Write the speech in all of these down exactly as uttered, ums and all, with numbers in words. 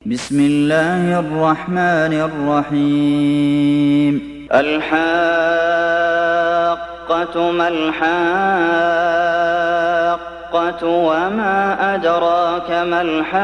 بسم الله الرحمن الرحيم الحاقة ما الحاقة وما أدراك ما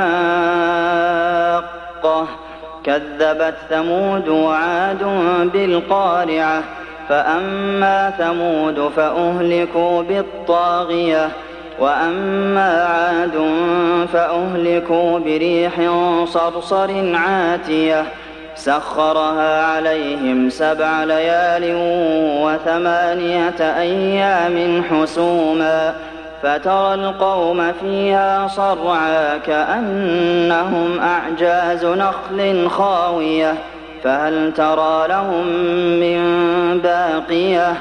الحاقة كذبت ثمود وعاد بالقارعة فأما ثمود فأهلكوا بالطاغية وأما عاد فأهلكوا بريح صرصر عاتية سخرها عليهم سبع ليال وثمانية أيام حسوما فترى القوم فيها صرعى كأنهم أعجاز نخل خاوية فهل ترى لهم من باقية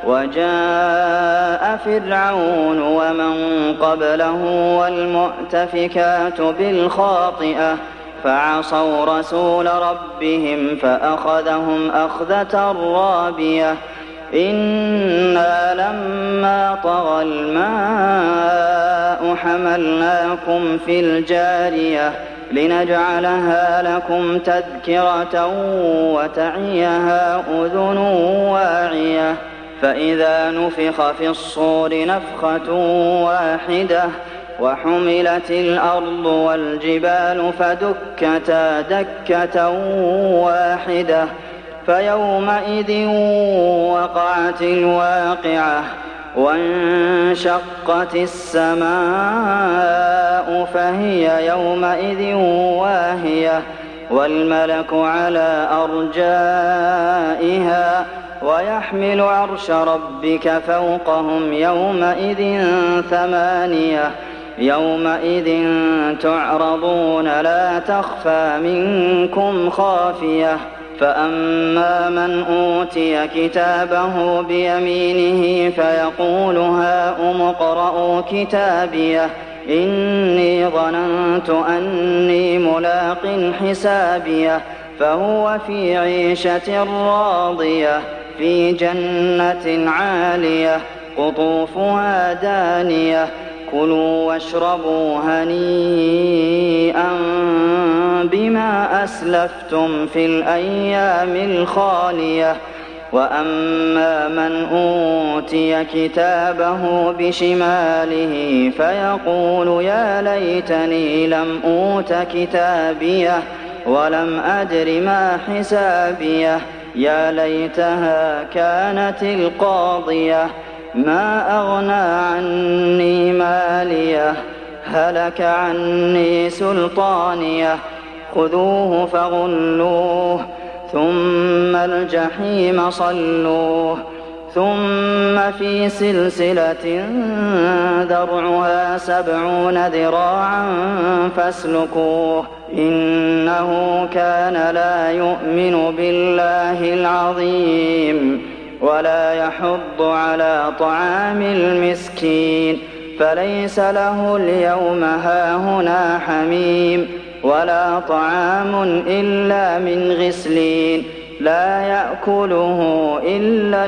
وجاء فرعون ومن قبله والمؤتفكات بالخاطئة فعصوا رسول ربهم فأخذهم أخذة رابية إنا لما طغى الماء حملناكم في الجارية لنجعلها لكم تذكرة وتعيها أذن واعية فإذا نفخ في الصور نفخة واحدة وحملت الأرض والجبال فدكتا دكة واحدة فيومئذ وقعت الواقعة وانشقت السماء فهي يومئذ واهية والملك على أرجائها ويحمل عرش ربك فوقهم يومئذ ثمانية يومئذ تعرضون لا تخفى منكم خافية فأما من أوتي كتابه بيمينه فيقول هاؤم اقرءوا كتابيه إني ظننت أني ملاق حسابيه فهو في عيشة راضية في جنة عالية قطوفها دانية كلوا واشربوا هنيئا بما أسلفتم في الأيام الخالية وأما من أوتي كتابه بشماله فيقول يا ليتني لم أوت كتابيه ولم أدر ما حسابيه يا ليتها كانت القاضية ما أغنى عني ماليه هلك عني سلطانيه خذوه فغلوه ثم الجحيم صلوه ثم في سلسلة ذرعها سبعون ذراعا فاسلكوه إنه كان لا يؤمن بالله العظيم ولا يحض على طعام المسكين فليس له اليوم هاهنا حميم ولا طعام إلا من غسلين لا يأكله إلا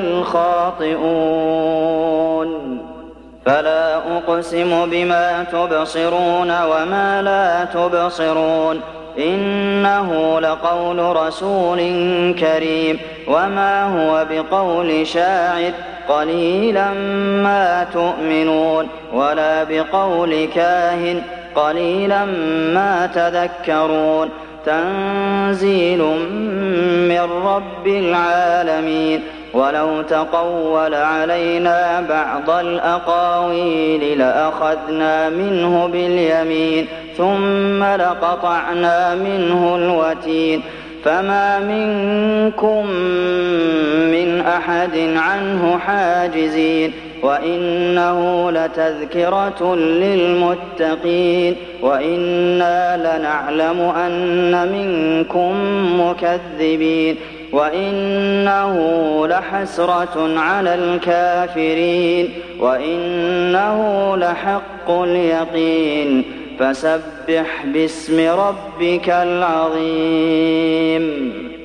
الخاطئون فلا أقسم بما تبصرون وما لا تبصرون إنه لقول رسول كريم وما هو بقول شاعر قليلا ما تؤمنون ولا بقول كاهن قليلا ما تذكرون تنزيل من رب العالمين ولو تقول علينا بعض الأقاويل لأخذنا منه باليمين ثم لقطعنا منه الوتين فما منكم من أحد عنه حاجزين وإنه لتذكرة للمتقين وإنا لنعلم أن منكم مكذبين وإنه لحسرة على الكافرين وإنه لحق اليقين فسبح باسم ربك العظيم